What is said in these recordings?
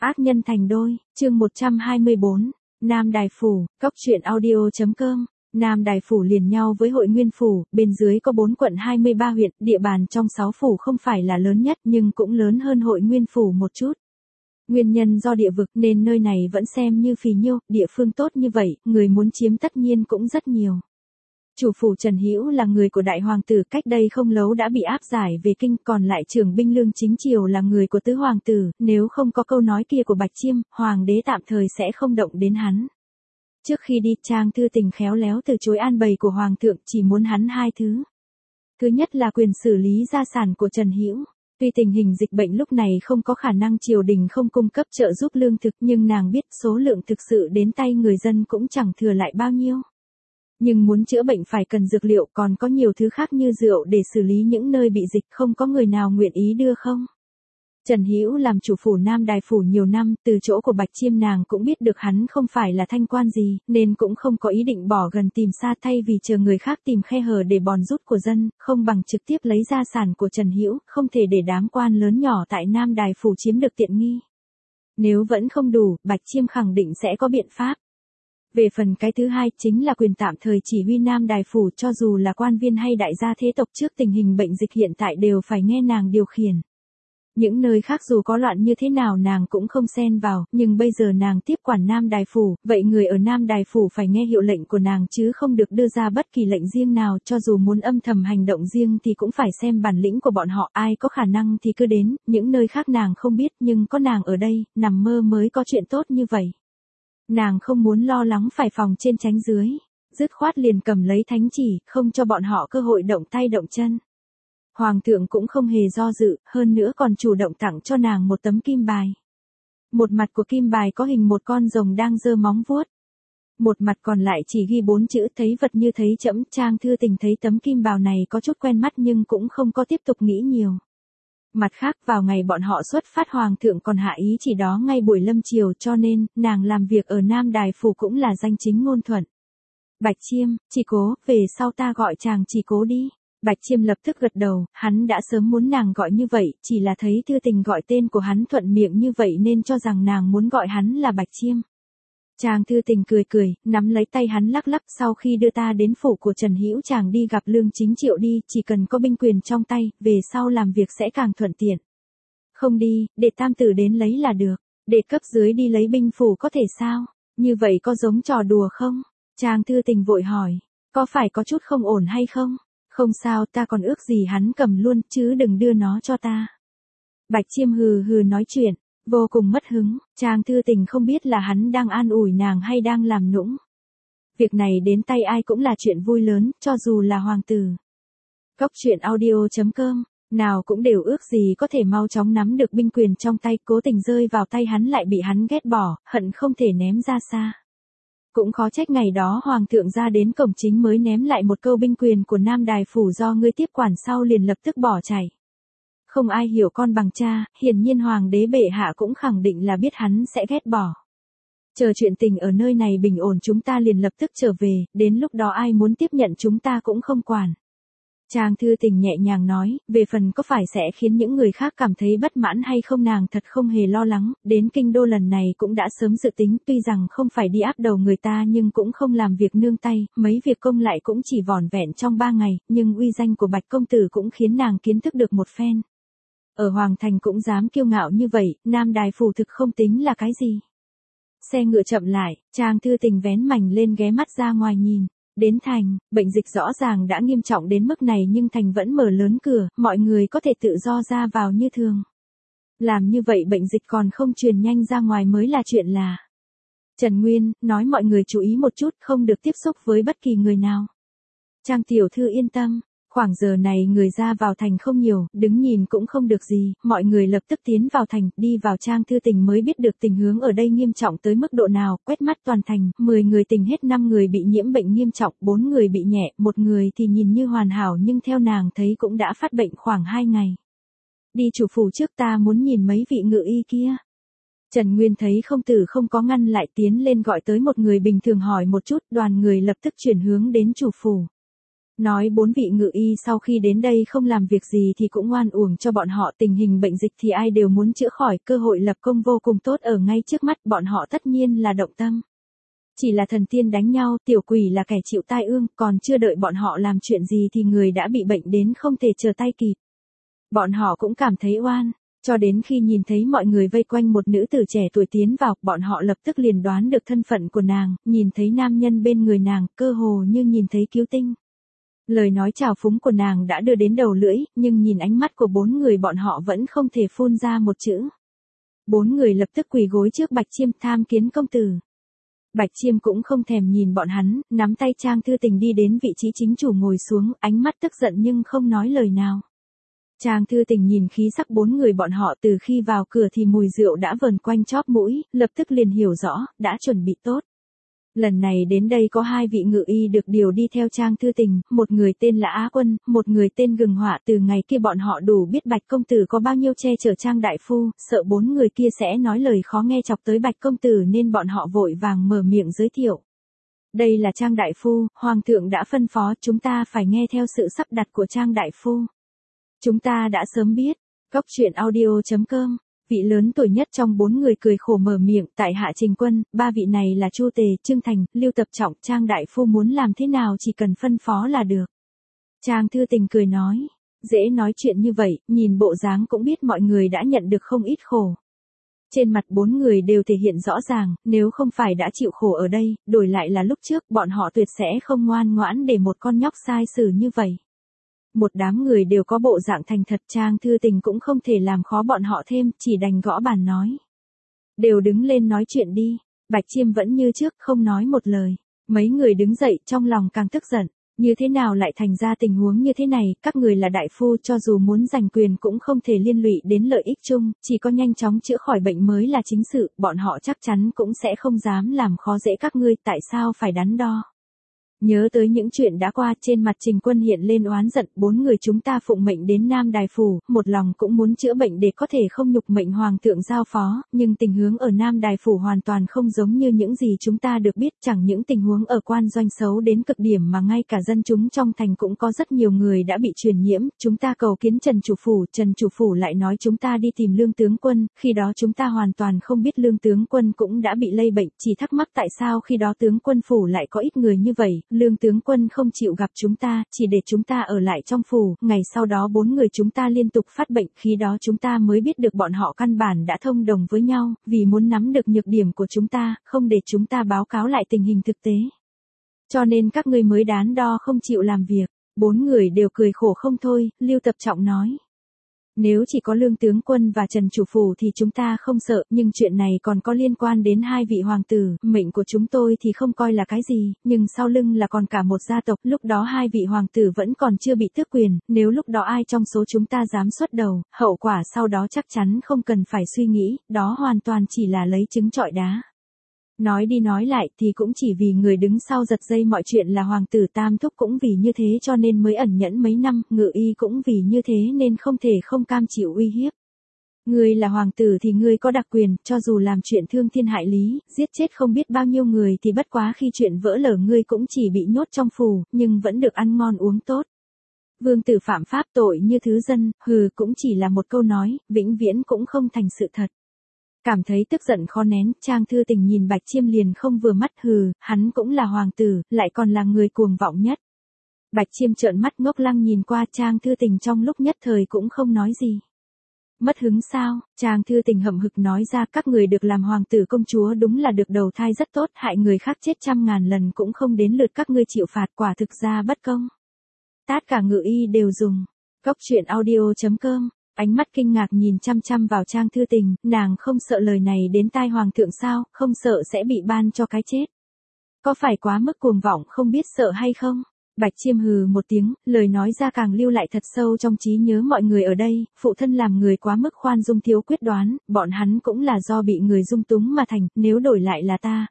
Ác nhân thành đôi, chương 124, Nam Đài Phủ, Cóc truyện audio.com. Nam Đài Phủ liền nhau với Hội Nguyên Phủ, bên dưới có 4 quận 23 huyện, địa bàn trong 6 phủ không phải là lớn nhất nhưng cũng lớn hơn Hội Nguyên Phủ một chút. Nguyên nhân do địa vực nên nơi này vẫn xem như phì nhiêu, địa phương tốt như vậy, người muốn chiếm tất nhiên cũng rất nhiều. Chủ phủ Trần Hữu là người của đại hoàng tử, cách đây không lâu đã bị áp giải về kinh, còn lại trưởng binh lương chính triều là người của tứ hoàng tử, nếu không có câu nói kia của Bạch Chiêm, hoàng đế tạm thời sẽ không động đến hắn. Trước khi đi, Trang Thư Tình khéo léo từ chối an bày của hoàng thượng, chỉ muốn hắn 2 thứ. Thứ nhất là quyền xử lý gia sản của Trần Hữu. Tuy tình hình dịch bệnh lúc này không có khả năng triều đình không cung cấp trợ giúp lương thực, nhưng nàng biết số lượng thực sự đến tay người dân cũng chẳng thừa lại bao nhiêu. Nhưng muốn chữa bệnh phải cần dược liệu, còn có nhiều thứ khác như rượu để xử lý những nơi bị dịch, không có người nào nguyện ý đưa không? Trần Hữu làm chủ phủ Nam Đài Phủ nhiều năm, từ chỗ của Bạch Chiêm nàng cũng biết được hắn không phải là thanh quan gì, nên cũng không có ý định bỏ gần tìm xa, thay vì chờ người khác tìm khe hở để bòn rút của dân, không bằng trực tiếp lấy gia sản của Trần Hữu, không thể để đám quan lớn nhỏ tại Nam Đài Phủ chiếm được tiện nghi. Nếu vẫn không đủ, Bạch Chiêm khẳng định sẽ có biện pháp. Về phần cái thứ hai, chính là quyền tạm thời chỉ huy Nam Đài Phủ, cho dù là quan viên hay đại gia thế tộc trước tình hình bệnh dịch hiện tại đều phải nghe nàng điều khiển. Những nơi khác dù có loạn như thế nào nàng cũng không xen vào, nhưng bây giờ nàng tiếp quản Nam Đài Phủ, vậy người ở Nam Đài Phủ phải nghe hiệu lệnh của nàng chứ không được đưa ra bất kỳ lệnh riêng nào, cho dù muốn âm thầm hành động riêng thì cũng phải xem bản lĩnh của bọn họ, ai có khả năng thì cứ đến, những nơi khác nàng không biết nhưng có nàng ở đây, nằm mơ mới có chuyện tốt như vậy. Nàng không muốn lo lắng phải phòng trên tránh dưới, dứt khoát liền cầm lấy thánh chỉ, không cho bọn họ cơ hội động tay động chân. Hoàng thượng cũng không hề do dự, hơn nữa còn chủ động tặng cho nàng một tấm kim bài. Một mặt của kim bài có hình một con rồng đang giơ móng vuốt. Một mặt còn lại chỉ ghi 4 chữ thấy vật như thấy trẫm. Trang Thư Tình thấy tấm kim bào này có chút quen mắt nhưng cũng không có tiếp tục nghĩ nhiều. Mặt khác, vào ngày bọn họ xuất phát hoàng thượng còn hạ ý chỉ đó ngay buổi lâm chiều, cho nên, nàng làm việc ở Nam Đài Phủ cũng là danh chính ngôn thuận. Bạch Chiêm, Chỉ Cố, về sau ta gọi chàng Chỉ Cố đi. Bạch Chiêm lập tức gật đầu, hắn đã sớm muốn nàng gọi như vậy, chỉ là thấy Thư Tình gọi tên của hắn thuận miệng như vậy nên cho rằng nàng muốn gọi hắn là Bạch Chiêm. Trang Thư Tình cười cười, nắm lấy tay hắn lắc lắc, sau khi đưa ta đến phủ của Trần Hữu chàng đi gặp Lương Chính Triệu đi, chỉ cần có binh quyền trong tay, về sau làm việc sẽ càng thuận tiện. Không đi, để tam tử đến lấy là được, để cấp dưới đi lấy binh phủ có thể sao, như vậy có giống trò đùa không? Trang Thư Tình vội hỏi, có phải có chút không ổn hay không? Không sao, ta còn ước gì hắn cầm luôn, chứ đừng đưa nó cho ta. Bạch Chiêm hừ hừ nói chuyện, vô cùng mất hứng, Trang Thư Tình không biết là hắn đang an ủi nàng hay đang làm nũng. Việc này đến tay ai cũng là chuyện vui lớn, cho dù là hoàng tử. Cóc truyện audio.com, nào cũng đều ước gì có thể mau chóng nắm được binh quyền trong tay, cố tình rơi vào tay hắn lại bị hắn ghét bỏ, hận không thể ném ra xa. Cũng khó trách ngày đó hoàng thượng ra đến cổng chính mới ném lại một câu binh quyền của Nam Đài Phủ do ngươi tiếp quản sau liền lập tức bỏ chạy. Không ai hiểu con bằng cha, hiển nhiên hoàng đế bệ hạ cũng khẳng định là biết hắn sẽ ghét bỏ. Chờ chuyện tình ở nơi này bình ổn chúng ta liền lập tức trở về, đến lúc đó ai muốn tiếp nhận chúng ta cũng không quản. Trang Thư Tình nhẹ nhàng nói, về phần có phải sẽ khiến những người khác cảm thấy bất mãn hay không nàng thật không hề lo lắng, đến kinh đô lần này cũng đã sớm dự tính, tuy rằng không phải đi áp đầu người ta nhưng cũng không làm việc nương tay, mấy việc công lại cũng chỉ vỏn vẹn trong 3 ngày, nhưng uy danh của Bạch Công Tử cũng khiến nàng kiến thức được một phen. Ở Hoàng Thành cũng dám kiêu ngạo như vậy, Nam Đài Phủ thực không tính là cái gì. Xe ngựa chậm lại, Trang Thư Tình vén mành lên ghé mắt ra ngoài nhìn. Đến thành, bệnh dịch rõ ràng đã nghiêm trọng đến mức này nhưng thành vẫn mở lớn cửa, mọi người có thể tự do ra vào như thường. Làm như vậy bệnh dịch còn không truyền nhanh ra ngoài mới là chuyện lạ. Trần Nguyên, nói mọi người chú ý một chút, không được tiếp xúc với bất kỳ người nào. Trang tiểu thư yên tâm, khoảng giờ này người ra vào thành không nhiều, đứng nhìn cũng không được gì, mọi người lập tức tiến vào thành, đi vào. Trang Thư Tình mới biết được tình huống ở đây nghiêm trọng tới mức độ nào, quét mắt toàn thành, 10 người tình hết 5 người bị nhiễm bệnh nghiêm trọng, 4 người bị nhẹ, 1 người thì nhìn như hoàn hảo nhưng theo nàng thấy cũng đã phát bệnh khoảng 2 ngày. Đi chủ phủ trước, ta muốn nhìn mấy vị ngự y kia. Trần Nguyên thấy không tử không có ngăn lại, tiến lên gọi tới một người bình thường hỏi một chút, đoàn người lập tức chuyển hướng đến chủ phủ. Nói 4 vị ngự y sau khi đến đây không làm việc gì thì cũng oan uổng cho bọn họ, tình hình bệnh dịch thì ai đều muốn chữa khỏi, cơ hội lập công vô cùng tốt ở ngay trước mắt, bọn họ tất nhiên là động tâm. Chỉ là thần tiên đánh nhau, tiểu quỷ là kẻ chịu tai ương, còn chưa đợi bọn họ làm chuyện gì thì người đã bị bệnh đến không thể trở tay kịp. Bọn họ cũng cảm thấy oan, cho đến khi nhìn thấy mọi người vây quanh một nữ tử trẻ tuổi tiến vào, bọn họ lập tức liền đoán được thân phận của nàng, nhìn thấy nam nhân bên người nàng, cơ hồ như nhìn thấy cứu tinh. Lời nói trào phúng của nàng đã đưa đến đầu lưỡi, nhưng nhìn ánh mắt của 4 người bọn họ vẫn không thể phun ra một chữ. 4 người lập tức quỳ gối trước Bạch Chiêm tham kiến công tử. Bạch Chiêm cũng không thèm nhìn bọn hắn, nắm tay Trang Thư Tình đi đến vị trí chính chủ ngồi xuống, ánh mắt tức giận nhưng không nói lời nào. Trang Thư Tình nhìn khí sắc 4 người bọn họ, từ khi vào cửa thì mùi rượu đã vờn quanh chóp mũi, lập tức liền hiểu rõ, đã chuẩn bị tốt. Lần này đến đây có 2 vị ngự y được điều đi theo Trang Thư Tình, một người tên là Á Quân, một người tên Gừng Họa. Từ ngày kia bọn họ đủ biết Bạch công tử có bao nhiêu che chở Trang đại phu, sợ 4 người kia sẽ nói lời khó nghe chọc tới Bạch công tử nên bọn họ vội vàng mở miệng giới thiệu. Đây là Trang đại phu, hoàng thượng đã phân phó chúng ta phải nghe theo sự sắp đặt của Trang đại phu. Chúng ta đã sớm biết. Cốc truyện audio.com. Vị lớn tuổi nhất trong 4 người cười khổ mở miệng, tại hạ Trình Quân, 3 vị này là Chu Tề, Trương Thành, Lưu Tập Trọng, Trang đại phu muốn làm thế nào chỉ cần phân phó là được. Trang Thư Tình cười nói, dễ nói chuyện như vậy, nhìn bộ dáng cũng biết mọi người đã nhận được không ít khổ. Trên mặt 4 người đều thể hiện rõ ràng, nếu không phải đã chịu khổ ở đây, đổi lại là lúc trước, bọn họ tuyệt sẽ không ngoan ngoãn để một con nhóc sai xử như vậy. Một đám người đều có bộ dạng thành thật, Trang Thư Tình cũng không thể làm khó bọn họ thêm, chỉ đành gõ bàn nói. Đều đứng lên nói chuyện đi. Bạch Chiêm vẫn như trước, không nói một lời. Mấy người đứng dậy, trong lòng càng tức giận. Như thế nào lại thành ra tình huống như thế này, các người là đại phu, cho dù muốn giành quyền cũng không thể liên lụy đến lợi ích chung, chỉ có nhanh chóng chữa khỏi bệnh mới là chính sự, bọn họ chắc chắn cũng sẽ không dám làm khó dễ các ngươi, tại sao phải đắn đo. Nhớ tới những chuyện đã qua, trên mặt Trình Quân hiện lên oán giận, 4 người chúng ta phụng mệnh đến Nam Đài Phủ, một lòng cũng muốn chữa bệnh để có thể không nhục mệnh Hoàng thượng giao phó, nhưng tình huống ở Nam Đài Phủ hoàn toàn không giống như những gì chúng ta được biết, chẳng những tình huống ở quan doanh xấu đến cực điểm mà ngay cả dân chúng trong thành cũng có rất nhiều người đã bị truyền nhiễm, chúng ta cầu kiến Trần Chủ Phủ lại nói chúng ta đi tìm Lương tướng quân, khi đó chúng ta hoàn toàn không biết Lương tướng quân cũng đã bị lây bệnh, chỉ thắc mắc tại sao khi đó tướng quân phủ lại có ít người như vậy. Lương tướng quân không chịu gặp chúng ta, chỉ để chúng ta ở lại trong phủ, ngày sau đó 4 người chúng ta liên tục phát bệnh, khi đó chúng ta mới biết được bọn họ căn bản đã thông đồng với nhau, vì muốn nắm được nhược điểm của chúng ta, không để chúng ta báo cáo lại tình hình thực tế. Cho nên các ngươi mới đắn đo không chịu làm việc. 4 người đều cười khổ không thôi, Lưu Tập Trọng nói. Nếu chỉ có Lương tướng quân và Trần chủ phủ thì chúng ta không sợ, nhưng chuyện này còn có liên quan đến 2 vị hoàng tử, mệnh của chúng tôi thì không coi là cái gì, nhưng sau lưng là còn cả một gia tộc, lúc đó 2 vị hoàng tử vẫn còn chưa bị tước quyền, nếu lúc đó ai trong số chúng ta dám xuất đầu, hậu quả sau đó chắc chắn không cần phải suy nghĩ, đó hoàn toàn chỉ là lấy trứng trọi đá. Nói đi nói lại thì cũng chỉ vì người đứng sau giật dây mọi chuyện là hoàng tử Tam Thúc, cũng vì như thế cho nên mới ẩn nhẫn mấy năm, ngự y cũng vì như thế nên không thể không cam chịu uy hiếp. Ngươi là hoàng tử thì ngươi có đặc quyền, cho dù làm chuyện thương thiên hại lý, giết chết không biết bao nhiêu người thì bất quá khi chuyện vỡ lở ngươi cũng chỉ bị nhốt trong phủ, nhưng vẫn được ăn ngon uống tốt. Vương tử phạm pháp tội như thứ dân, cũng chỉ là một câu nói, vĩnh viễn cũng không thành sự thật. Cảm thấy tức giận khó nén, Trang Thư Tình nhìn Bạch Chiêm liền không vừa mắt, hắn cũng là hoàng tử, lại còn là người cuồng vọng nhất. Bạch Chiêm trợn mắt ngốc lăng nhìn qua Trang Thư Tình, trong lúc nhất thời cũng không nói gì. Mất hứng sao? Trang Thư Tình hậm hực nói ra, các người được làm hoàng tử công chúa đúng là được đầu thai rất tốt, hại người khác chết 100.000 lần cũng không đến lượt các ngươi chịu phạt, quả thực ra bất công. Tất cả ngự y đều dùng. Cốc truyện audio.com. Ánh mắt kinh ngạc nhìn chăm chăm vào Trang Thư Tình, nàng không sợ lời này đến tai hoàng thượng sao, không sợ sẽ bị ban cho cái chết. Có phải quá mức cuồng vọng không biết sợ hay không? Bạch Chiêm hừ một tiếng, lời nói ra càng lưu lại thật sâu trong trí nhớ mọi người ở đây, phụ thân làm người quá mức khoan dung thiếu quyết đoán, bọn hắn cũng là do bị người dung túng mà thành, nếu đổi lại là ta,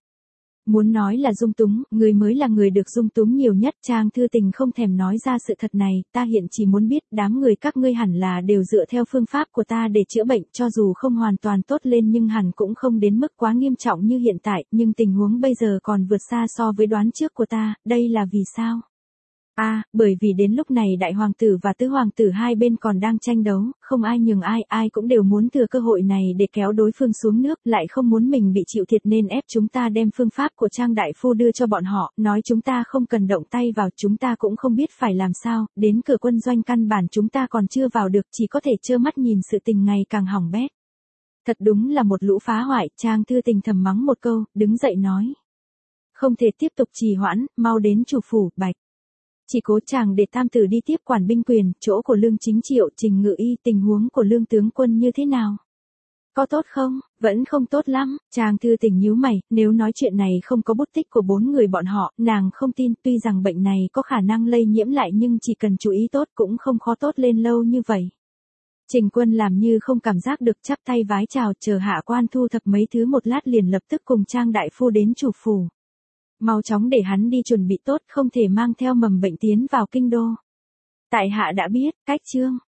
Muốn nói là dung túng, người mới là người được dung túng nhiều nhất. Trang Thư Tình không thèm nói ra sự thật này, ta hiện chỉ muốn biết đám người các ngươi hẳn là đều dựa theo phương pháp của ta để chữa bệnh, cho dù không hoàn toàn tốt lên nhưng hẳn cũng không đến mức quá nghiêm trọng như hiện tại, nhưng tình huống bây giờ còn vượt xa so với đoán trước của ta, đây là vì sao? Bởi vì đến lúc này đại hoàng tử và tứ hoàng tử hai bên còn đang tranh đấu, không ai nhường ai, ai cũng đều muốn thừa cơ hội này để kéo đối phương xuống nước, lại không muốn mình bị chịu thiệt nên ép chúng ta đem phương pháp của Trang đại phu đưa cho bọn họ, nói chúng ta không cần động tay vào, chúng ta cũng không biết phải làm sao, đến cửa quân doanh căn bản chúng ta còn chưa vào được, chỉ có thể trơ mắt nhìn sự tình ngày càng hỏng bét. Thật đúng là một lũ phá hoại, Trang Thư Tình thầm mắng một câu, đứng dậy nói. Không thể tiếp tục trì hoãn, mau đến chủ phủ, bạch. Chỉ cố chàng để tam tử đi tiếp quản binh quyền, chỗ của Lương Chính Triệu, Trình Ngự Y, tình huống của Lương tướng quân như thế nào? Có tốt không? Vẫn không tốt lắm, Trang Thư Tình nhíu mày, nếu nói chuyện này không có bút tích của 4 người bọn họ, nàng không tin, tuy rằng bệnh này có khả năng lây nhiễm lại nhưng chỉ cần chú ý tốt cũng không khó tốt lên lâu như vậy. Trình Quân làm như không cảm giác được, chắp tay vái chào, chờ hạ quan thu thập mấy thứ một lát liền lập tức cùng Trang đại phu đến chủ phủ. Mau chóng để hắn đi chuẩn bị tốt, không thể mang theo mầm bệnh tiến vào kinh đô. Tại hạ đã biết, cách chương.